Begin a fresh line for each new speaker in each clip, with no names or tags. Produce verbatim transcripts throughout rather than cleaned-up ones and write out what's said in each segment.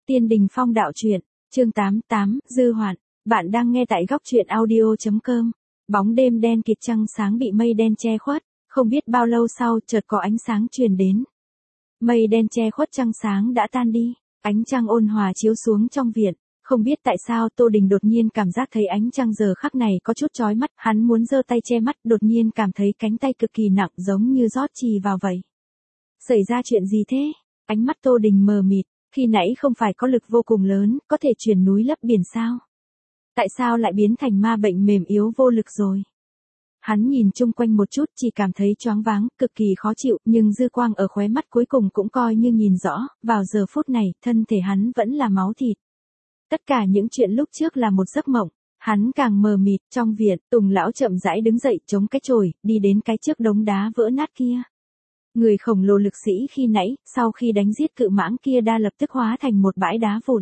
Tiên Đình Phong đạo truyện, chương tám tám, Dư Hoạn, bạn đang nghe tại góc truyện audio chấm com. Bóng đêm đen kịt, trăng sáng bị mây đen che khuất, không biết bao lâu sau chợt có ánh sáng truyền đến. Mây đen che khuất trăng sáng đã tan đi, ánh trăng ôn hòa chiếu xuống trong viện. Không biết tại sao Tô Đình đột nhiên cảm giác thấy ánh trăng giờ khắc này có chút chói mắt, hắn muốn giơ tay che mắt, đột nhiên cảm thấy cánh tay cực kỳ nặng giống như rót chì vào vậy. Xảy ra chuyện gì thế? Ánh mắt Tô Đình mờ mịt, khi nãy không phải có lực vô cùng lớn, có thể chuyển núi lấp biển sao? Tại sao lại biến thành ma bệnh mềm yếu vô lực rồi? Hắn nhìn chung quanh một chút, chỉ cảm thấy choáng váng, cực kỳ khó chịu, nhưng dư quang ở khóe mắt cuối cùng cũng coi như nhìn rõ, vào giờ phút này, thân thể hắn vẫn là máu thịt. Tất cả những chuyện lúc trước là một giấc mộng, hắn càng mờ mịt. Trong viện, Tùng lão chậm rãi đứng dậy, chống cái chổi, đi đến cái trước đống đá vỡ nát kia. Người khổng lồ lực sĩ khi nãy, sau khi đánh giết cự mãng kia đa lập tức hóa thành một bãi đá vụn.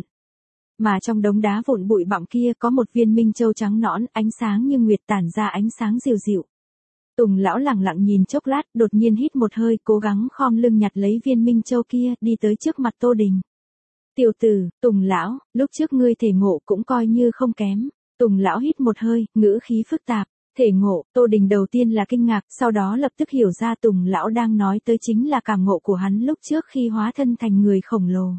Mà trong đống đá vụn bụi bặm kia có một viên minh châu trắng nõn, ánh sáng như nguyệt tản ra ánh sáng dịu dịu. Tùng lão lẳng lặng nhìn chốc lát, đột nhiên hít một hơi, cố gắng khom lưng nhặt lấy viên minh châu kia, đi tới trước mặt Tô Đình. Tiểu tử, Tùng lão, lúc trước ngươi thể ngộ cũng coi như không kém. Tùng lão hít một hơi, ngữ khí phức tạp. Thể ngộ, Tô Đình đầu tiên là kinh ngạc, sau đó lập tức hiểu ra Tùng lão đang nói tới chính là cảm ngộ của hắn lúc trước khi hóa thân thành người khổng lồ.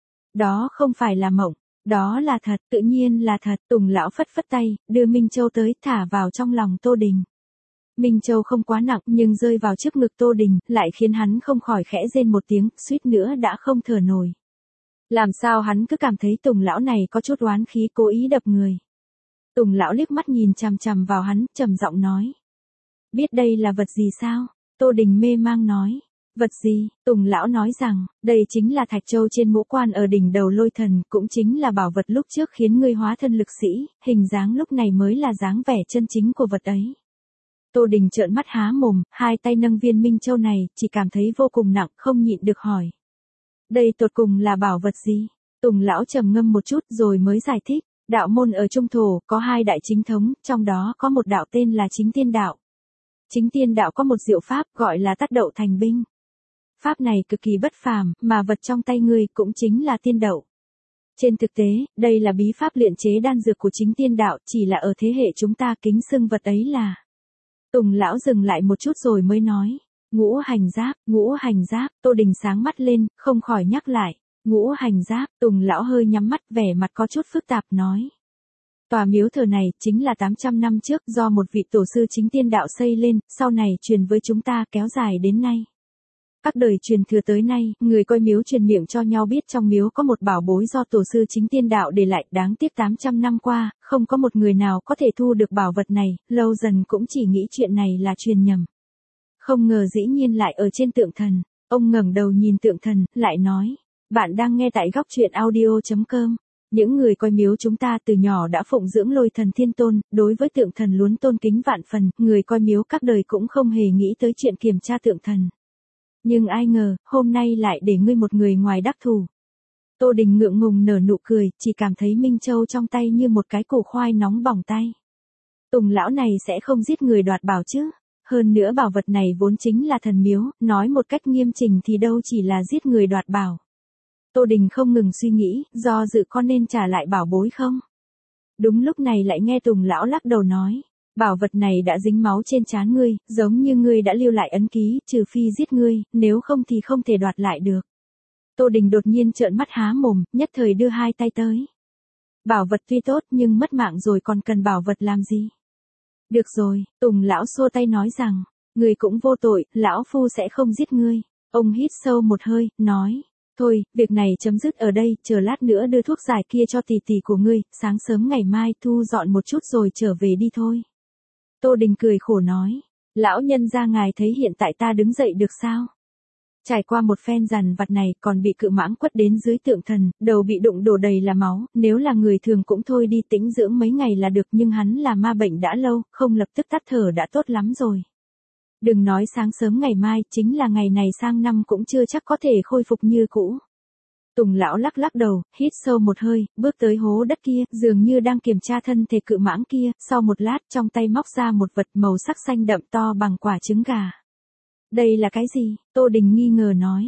Đó không phải là mộng, đó là thật, tự nhiên là thật. Tùng lão phất phất tay, đưa Minh Châu tới, thả vào trong lòng Tô Đình. Minh Châu không quá nặng, nhưng rơi vào trước ngực Tô Đình, lại khiến hắn không khỏi khẽ rên một tiếng, suýt nữa đã không thở nổi. Làm sao hắn cứ cảm thấy Tùng lão này có chút oán khí, cố ý đập người. Tùng lão liếc mắt nhìn chằm chằm vào hắn, trầm giọng nói. Biết đây là vật gì sao? Tô Đình mê mang nói. Vật gì? Tùng lão nói rằng, đây chính là thạch châu trên mũ quan ở đỉnh đầu Lôi Thần, cũng chính là bảo vật lúc trước khiến ngươi hóa thân lực sĩ, hình dáng lúc này mới là dáng vẻ chân chính của vật ấy. Tô Đình trợn mắt há mồm, hai tay nâng viên minh châu này, chỉ cảm thấy vô cùng nặng, không nhịn được hỏi. Đây tột cùng là bảo vật gì? Tùng lão trầm ngâm một chút rồi mới giải thích. Đạo môn ở Trung Thổ có hai đại chính thống, trong đó có một đạo tên là Chính Tiên Đạo. Chính Tiên Đạo có một diệu pháp gọi là Tát Đậu Thành Binh. Pháp này cực kỳ bất phàm, mà vật trong tay ngươi cũng chính là tiên đậu. Trên thực tế, đây là bí pháp luyện chế đan dược của Chính Tiên Đạo, chỉ là ở thế hệ chúng ta kính xưng vật ấy là. Tùng lão dừng lại một chút rồi mới nói. Ngũ hành giáp, ngũ hành giáp. Tô Đình sáng mắt lên, không khỏi nhắc lại. Ngũ hành giáp. Tùng lão hơi nhắm mắt, vẻ mặt có chút phức tạp nói. Tòa miếu thờ này chính là tám trăm năm trước do một vị tổ sư Chính Tiên Đạo xây lên, sau này truyền với chúng ta kéo dài đến nay. Các đời truyền thừa tới nay, người coi miếu truyền miệng cho nhau biết trong miếu có một bảo bối do tổ sư Chính Tiên Đạo để lại, đáng tiếc tám trăm năm qua, không có một người nào có thể thu được bảo vật này, lâu dần cũng chỉ nghĩ chuyện này là truyền nhầm. Không ngờ dĩ nhiên lại ở trên tượng thần. Ông ngẩng đầu nhìn tượng thần, lại nói. Bạn đang nghe tại góc truyện audio chấm com. Những người coi miếu chúng ta từ nhỏ đã phụng dưỡng Lôi Thần Thiên Tôn, đối với tượng thần luôn tôn kính vạn phần, người coi miếu các đời cũng không hề nghĩ tới chuyện kiểm tra tượng thần. Nhưng ai ngờ, hôm nay lại để ngươi một người ngoài đắc thủ. Tô Đình ngượng ngùng nở nụ cười, chỉ cảm thấy Minh Châu trong tay như một cái củ khoai nóng bỏng tay. Tùng lão này sẽ không giết người đoạt bảo chứ? Hơn nữa bảo vật này vốn chính là thần miếu, nói một cách nghiêm chỉnh thì đâu chỉ là giết người đoạt bảo. Tô Đình không ngừng suy nghĩ, do dự có nên trả lại bảo bối không? Đúng lúc này lại nghe Tùng lão lắc đầu nói, bảo vật này đã dính máu trên trán ngươi, giống như ngươi đã lưu lại ấn ký, trừ phi giết ngươi, nếu không thì không thể đoạt lại được. Tô Đình đột nhiên trợn mắt há mồm, nhất thời đưa hai tay tới. Bảo vật tuy tốt nhưng mất mạng rồi còn cần bảo vật làm gì? Được rồi, Tùng lão xua tay nói rằng, ngươi cũng vô tội, lão phu sẽ không giết ngươi. Ông hít sâu một hơi, nói, thôi, việc này chấm dứt ở đây, chờ lát nữa đưa thuốc giải kia cho tỷ tỷ của ngươi, sáng sớm ngày mai thu dọn một chút rồi trở về đi thôi. Tô Đình cười khổ nói, lão nhân gia ngài thấy hiện tại ta đứng dậy được sao? Trải qua một phen dằn vặt này còn bị cự mãng quất đến dưới tượng thần, đầu bị đụng đổ đầy là máu, nếu là người thường cũng thôi đi tĩnh dưỡng mấy ngày là được, nhưng hắn là ma bệnh đã lâu, không lập tức tắt thở đã tốt lắm rồi. Đừng nói sáng sớm ngày mai, chính là ngày này sang năm cũng chưa chắc có thể khôi phục như cũ. Tùng lão lắc lắc đầu, hít sâu một hơi, bước tới hố đất kia, dường như đang kiểm tra thân thể cự mãng kia, sau một lát trong tay móc ra một vật màu sắc xanh đậm to bằng quả trứng gà. Đây là cái gì? Tô Đình nghi ngờ nói.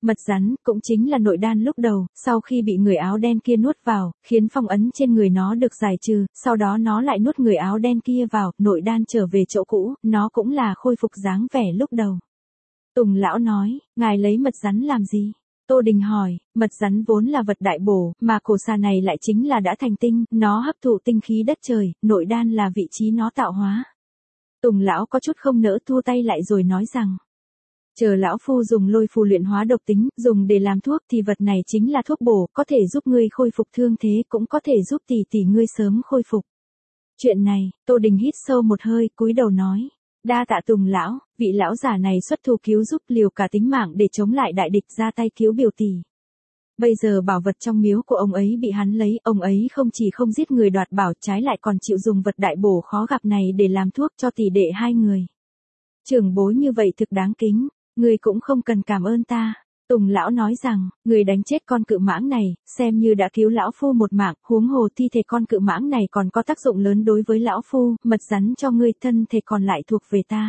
Mật rắn cũng chính là nội đan lúc đầu, sau khi bị người áo đen kia nuốt vào, khiến phong ấn trên người nó được giải trừ, sau đó nó lại nuốt người áo đen kia vào, nội đan trở về chỗ cũ, nó cũng là khôi phục dáng vẻ lúc đầu. Tùng lão nói, ngài lấy mật rắn làm gì? Tô Đình hỏi, mật rắn vốn là vật đại bổ, mà cổ xà này lại chính là đã thành tinh, nó hấp thụ tinh khí đất trời, nội đan là vị trí nó tạo hóa. Tùng lão có chút không nỡ thua tay lại rồi nói rằng, chờ lão phu dùng lôi phù luyện hóa độc tính, dùng để làm thuốc thì vật này chính là thuốc bổ, có thể giúp ngươi khôi phục thương thế, cũng có thể giúp tỷ tỷ ngươi sớm khôi phục. Chuyện này, Tô Đình hít sâu một hơi, cúi đầu nói, đa tạ Tùng lão, vị lão giả này xuất thủ cứu giúp, liều cả tính mạng để chống lại đại địch, ra tay cứu biểu tỷ. Bây giờ bảo vật trong miếu của ông ấy bị hắn lấy, ông ấy không chỉ không giết người đoạt bảo, trái lại còn chịu dùng vật đại bổ khó gặp này để làm thuốc cho tỷ đệ hai người. Trưởng bối như vậy thực đáng kính, người cũng không cần cảm ơn ta. Tùng lão nói rằng, người đánh chết con cự mãng này, xem như đã cứu lão phu một mạng, huống hồ thi thể con cự mãng này còn có tác dụng lớn đối với lão phu, mật rắn cho ngươi, thân thể còn lại thuộc về ta.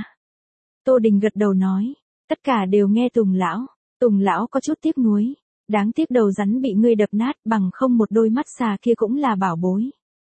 Tô Đình gật đầu nói, tất cả đều nghe Tùng lão. Tùng lão có chút tiếc nuối, đáng tiếc đầu rắn bị ngươi đập nát, bằng không một đôi mắt xà kia cũng là bảo bối.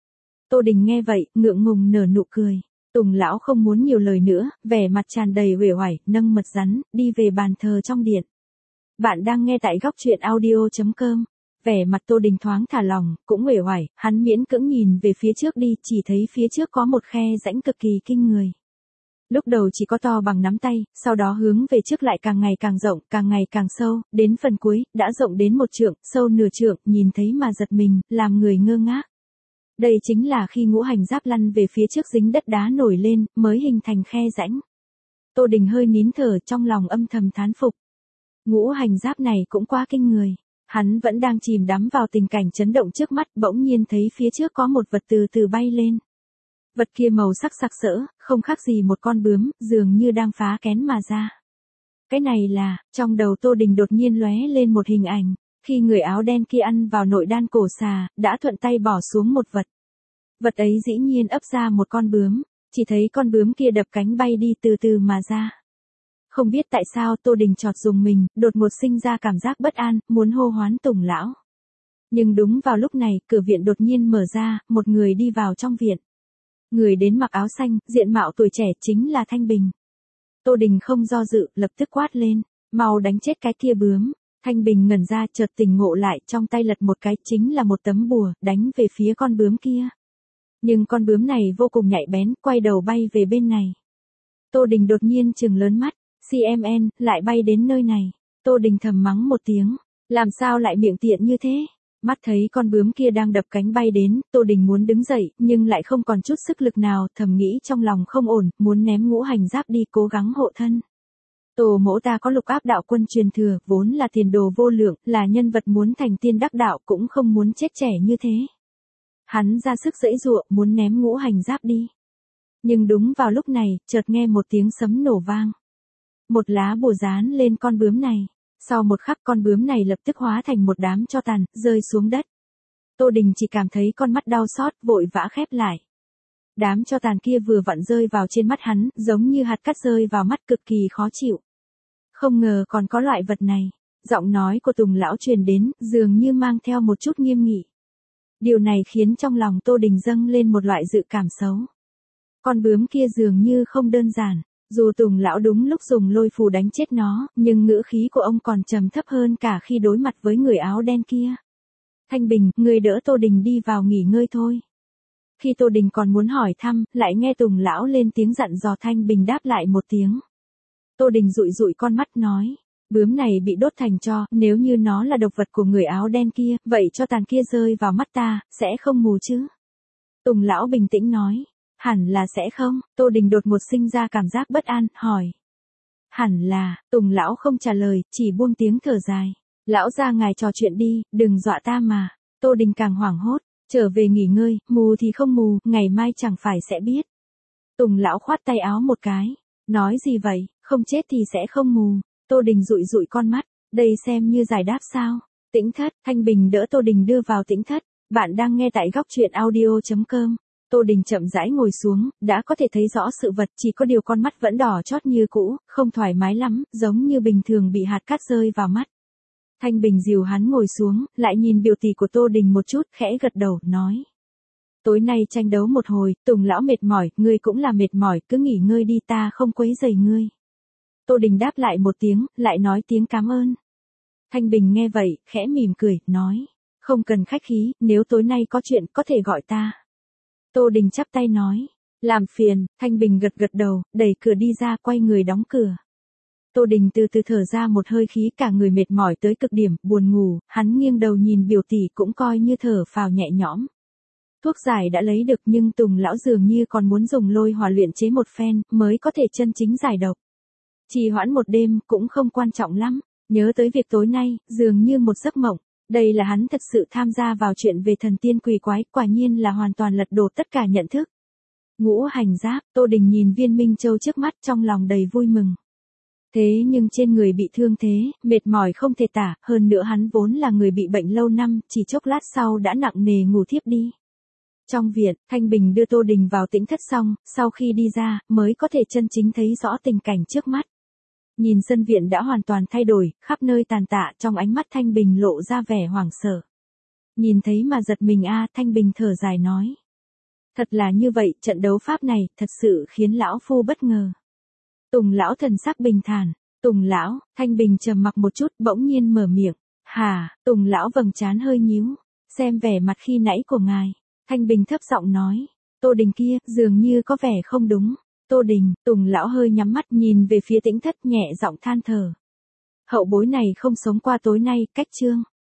Tô Đình nghe vậy, ngượng ngùng nở nụ cười. Tùng lão không muốn nhiều lời nữa, vẻ mặt tràn đầy uể oải, nâng mật rắn, đi về bàn thờ trong điện. Bạn đang nghe tại góc truyện audio chấm com. Vẻ mặt Tô Đình thoáng thả lòng, cũng uể oải, hắn miễn cưỡng nhìn về phía trước đi, chỉ thấy phía trước có một khe rãnh cực kỳ kinh người. Lúc đầu chỉ có to bằng nắm tay, sau đó hướng về trước lại càng ngày càng rộng, càng ngày càng sâu, đến phần cuối, đã rộng đến một trượng, sâu nửa trượng, nhìn thấy mà giật mình, làm người ngơ ngác. Đây chính là khi ngũ hành giáp lăn về phía trước dính đất đá nổi lên, mới hình thành khe rãnh. Tô Đình hơi nín thở, trong lòng âm thầm thán phục. Ngũ hành giáp này cũng quá kinh người. Hắn vẫn đang chìm đắm vào tình cảnh chấn động trước mắt, bỗng nhiên thấy phía trước có một vật từ từ bay lên. Vật kia màu sắc sặc sỡ, không khác gì một con bướm, dường như đang phá kén mà ra. Cái này là, trong đầu Tô Đình đột nhiên lóe lên một hình ảnh, khi người áo đen kia ăn vào nội đan cổ xà, đã thuận tay bỏ xuống một vật. Vật ấy dĩ nhiên ấp ra một con bướm, chỉ thấy con bướm kia đập cánh bay đi từ từ mà ra. Không biết tại sao Tô Đình chọt dùng mình, đột ngột sinh ra cảm giác bất an, muốn hô hoán Tùng lão. Nhưng đúng vào lúc này, cửa viện đột nhiên mở ra, một người đi vào trong viện. Người đến mặc áo xanh, diện mạo tuổi trẻ chính là Thanh Bình. Tô Đình không do dự, lập tức quát lên, mau đánh chết cái kia bướm. Thanh Bình ngẩn ra, chợt tỉnh ngộ lại, trong tay lật một cái, chính là một tấm bùa, đánh về phía con bướm kia. Nhưng con bướm này vô cùng nhạy bén, quay đầu bay về bên này. Tô Đình đột nhiên trừng lớn mắt, xê em en, lại bay đến nơi này. Tô Đình thầm mắng một tiếng, làm sao lại miệng tiện như thế? Mắt thấy con bướm kia đang đập cánh bay đến, Tô Đình muốn đứng dậy, nhưng lại không còn chút sức lực nào, thầm nghĩ trong lòng không ổn, muốn ném ngũ hành giáp đi cố gắng hộ thân. Tổ mẫu ta có lục áp đạo quân truyền thừa, vốn là tiền đồ vô lượng, là nhân vật muốn thành tiên đắc đạo, cũng không muốn chết trẻ như thế. Hắn ra sức giãy giụa, muốn ném ngũ hành giáp đi. Nhưng đúng vào lúc này, chợt nghe một tiếng sấm nổ vang. Một lá bùa dán lên con bướm này. Sau một khắc con bướm này lập tức hóa thành một đám tro tàn, rơi xuống đất. Tô Đình chỉ cảm thấy con mắt đau xót, vội vã khép lại. Đám tro tàn kia vừa vặn rơi vào trên mắt hắn, giống như hạt cát rơi vào mắt, cực kỳ khó chịu. Không ngờ còn có loại vật này. Giọng nói của Tùng lão truyền đến, dường như mang theo một chút nghiêm nghị. Điều này khiến trong lòng Tô Đình dâng lên một loại dự cảm xấu. Con bướm kia dường như không đơn giản. Dù Tùng lão đúng lúc dùng lôi phù đánh chết nó, nhưng ngữ khí của ông còn trầm thấp hơn cả khi đối mặt với người áo đen kia. Thanh Bình, người đỡ Tô Đình đi vào nghỉ ngơi thôi. Khi Tô Đình còn muốn hỏi thăm, lại nghe Tùng lão lên tiếng dặn dò, Thanh Bình đáp lại một tiếng. Tô Đình dụi dụi con mắt nói, bướm này bị đốt thành tro, nếu như nó là độc vật của người áo đen kia, vậy cho tàn kia rơi vào mắt ta, sẽ không mù chứ? Tùng lão bình tĩnh nói. Hẳn là sẽ không, Tô Đình đột ngột sinh ra cảm giác bất an, hỏi. Hẳn là, Tùng lão không trả lời, chỉ buông tiếng thở dài. Lão ra ngài trò chuyện đi, đừng dọa ta mà. Tô Đình càng hoảng hốt, trở về nghỉ ngơi, mù thì không mù, ngày mai chẳng phải sẽ biết. Tùng lão khoát tay áo một cái, nói gì vậy, không chết thì sẽ không mù. Tô Đình dụi dụi con mắt, đây xem như giải đáp sao. Tĩnh thất, Thanh Bình đỡ Tô Đình đưa vào tĩnh thất. Bạn đang nghe tại góc truyện audio chấm com. Tô Đình chậm rãi ngồi xuống, đã có thể thấy rõ sự vật, chỉ có điều con mắt vẫn đỏ chót như cũ, không thoải mái lắm, giống như bình thường bị hạt cát rơi vào mắt. Thanh Bình dìu hắn ngồi xuống, lại nhìn biểu tỷ của Tô Đình một chút, khẽ gật đầu, nói. Tối nay tranh đấu một hồi, Tùng lão mệt mỏi, ngươi cũng là mệt mỏi, cứ nghỉ ngơi đi, ta không quấy rầy ngươi. Tô Đình đáp lại một tiếng, lại nói tiếng cảm ơn. Thanh Bình nghe vậy, khẽ mỉm cười, nói. Không cần khách khí, nếu tối nay có chuyện, có thể gọi ta. Tô Đình chắp tay nói. Làm phiền, Thanh Bình gật gật đầu, đẩy cửa đi ra, quay người đóng cửa. Tô Đình từ từ thở ra một hơi khí, cả người mệt mỏi tới cực điểm, buồn ngủ, hắn nghiêng đầu nhìn biểu tỷ cũng coi như thở phào nhẹ nhõm. Thuốc giải đã lấy được nhưng Tùng lão dường như còn muốn dùng lôi hỏa luyện chế một phen, mới có thể chân chính giải độc. Trì hoãn một đêm cũng không quan trọng lắm, nhớ tới việc tối nay, dường như một giấc mộng. Đây là hắn thực sự tham gia vào chuyện về thần tiên quỷ quái, quả nhiên là hoàn toàn lật đổ tất cả nhận thức. Ngũ hành giáp, Tô Đình nhìn viên Minh Châu trước mắt trong lòng đầy vui mừng. Thế nhưng trên người bị thương thế, mệt mỏi không thể tả, hơn nữa hắn vốn là người bị bệnh lâu năm, chỉ chốc lát sau đã nặng nề ngủ thiếp đi. Trong viện, Thanh Bình đưa Tô Đình vào tĩnh thất xong, sau khi đi ra, mới có thể chân chính thấy rõ tình cảnh trước mắt. Nhìn sân viện đã hoàn toàn thay đổi, khắp nơi tàn tạ, trong ánh mắt Thanh Bình lộ ra vẻ hoảng sợ. Nhìn thấy mà giật mình a, Thanh Bình thở dài nói. Thật là như vậy, trận đấu pháp này, thật sự khiến lão phu bất ngờ. Tùng lão thần sắc bình thản. Tùng lão, Thanh Bình trầm mặc một chút, bỗng nhiên mở miệng. Hà, Tùng lão vầng trán hơi nhíu. Xem vẻ mặt khi nãy của ngài. Thanh Bình thấp giọng nói. Tô Đình kia, dường như có vẻ không đúng. Tô Đình, Tùng lão hơi nhắm mắt nhìn về phía tĩnh thất, nhẹ giọng than thở. Hậu bối này không sống qua tối nay, cách chương.